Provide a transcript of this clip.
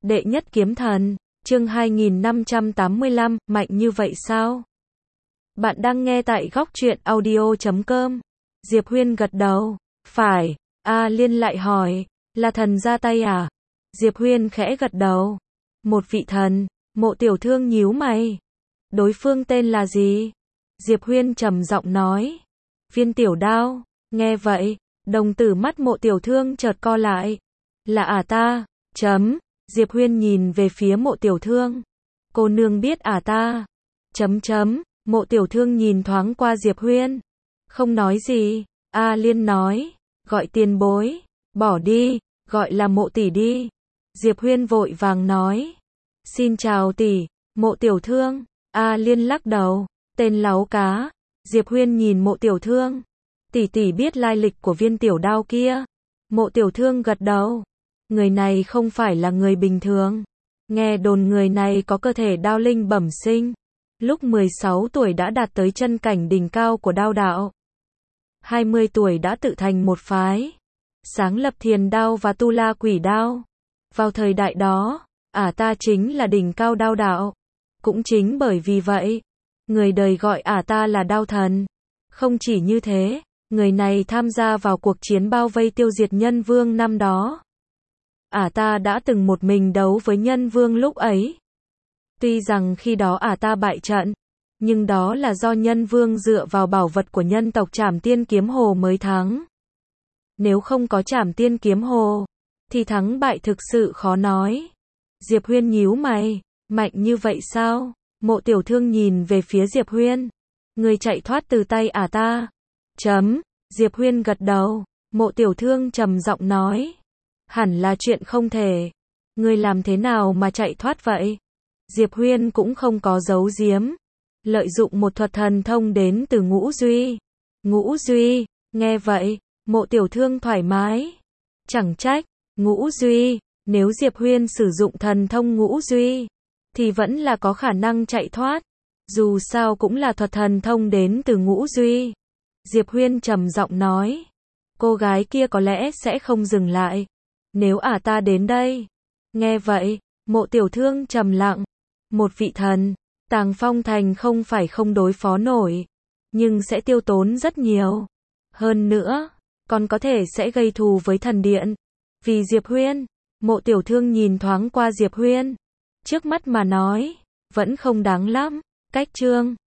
Đệ nhất kiếm thần, chương 2585, mạnh như vậy sao? Bạn đang nghe tại góc truyện audio.com. Diệp Huyên gật đầu, phải. Liên lại hỏi, là thần ra tay à? Diệp Huyên khẽ gật đầu. Một vị thần. Mộ Tiểu Thương nhíu mày. Đối phương tên là gì? Diệp Huyên trầm giọng nói. Viên Tiểu Đao. Nghe vậy, đồng tử mắt Mộ Tiểu Thương chợt co lại. Là ta. Diệp Huyên nhìn về phía Mộ Tiểu Thương. Cô nương biết ta. Mộ Tiểu Thương nhìn thoáng qua Diệp Huyên. Không nói gì. Liên nói. Gọi tiền bối. Bỏ đi. Gọi là Mộ tỷ đi. Diệp Huyên vội vàng nói. Xin chào tỷ. Mộ Tiểu Thương. Liên lắc đầu. Tên láo cá. Diệp Huyên nhìn Mộ Tiểu Thương. Tỷ tỷ biết lai lịch của Viên Tiểu Đao kia. Mộ Tiểu Thương gật đầu. Người này không phải là người bình thường. Nghe đồn người này có cơ thể đao linh bẩm sinh. Lúc 16 tuổi đã đạt tới chân cảnh đỉnh cao của đao đạo. 20 tuổi đã tự thành một phái. Sáng lập Thiền Đao và Tu La Quỷ Đao. Vào thời đại đó, ta chính là đỉnh cao đao đạo. Cũng chính bởi vì vậy, người đời gọi ta là đao thần. Không chỉ như thế, người này tham gia vào cuộc chiến bao vây tiêu diệt Nhân Vương năm đó. Ta đã từng một mình đấu với Nhân Vương lúc ấy. Tuy rằng khi đó ta bại trận, nhưng đó là do Nhân Vương dựa vào bảo vật của nhân tộc Trảm Tiên Kiếm Hồ mới thắng. Nếu không có Trảm Tiên Kiếm Hồ, thì thắng bại thực sự khó nói. Diệp Huyên nhíu mày, mạnh như vậy sao? Mộ Tiểu Thương nhìn về phía Diệp Huyên. Người chạy thoát từ tay ta. Diệp Huyên gật đầu. Mộ Tiểu Thương trầm giọng nói. Hẳn là chuyện không thể. Ngươi làm thế nào mà chạy thoát vậy? Diệp Huyên cũng không có giấu giếm. Lợi dụng một thuật thần thông đến từ Ngũ Duy. Ngũ Duy, nghe vậy, Mộ Tiểu Thương thoải mái. Chẳng trách, Ngũ Duy, nếu Diệp Huyên sử dụng thần thông Ngũ Duy, thì vẫn là có khả năng chạy thoát. Dù sao cũng là thuật thần thông đến từ Ngũ Duy. Diệp Huyên trầm giọng nói. Cô gái kia có lẽ sẽ không dừng lại. Nếu ta đến đây. Nghe vậy, Mộ Tiểu Thương trầm lặng. Một vị thần, Tàng Phong Thành không phải không đối phó nổi, nhưng sẽ tiêu tốn rất nhiều. Hơn nữa, còn có thể sẽ gây thù với thần điện. Vì Diệp Huyên, Mộ Tiểu Thương nhìn thoáng qua Diệp Huyên. Trước mắt mà nói, vẫn không đáng lắm. Cách chương